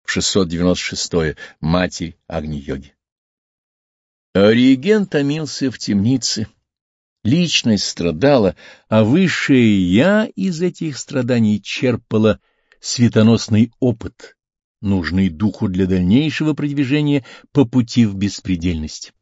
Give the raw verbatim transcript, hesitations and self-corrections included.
шестьсот девяносто шестое. Матерь Агни-йоги. Ориген томился в темнице. Личность страдала, а высшее «я» из этих страданий черпало светоносный опыт, нужный духу для дальнейшего продвижения по пути в беспредельность.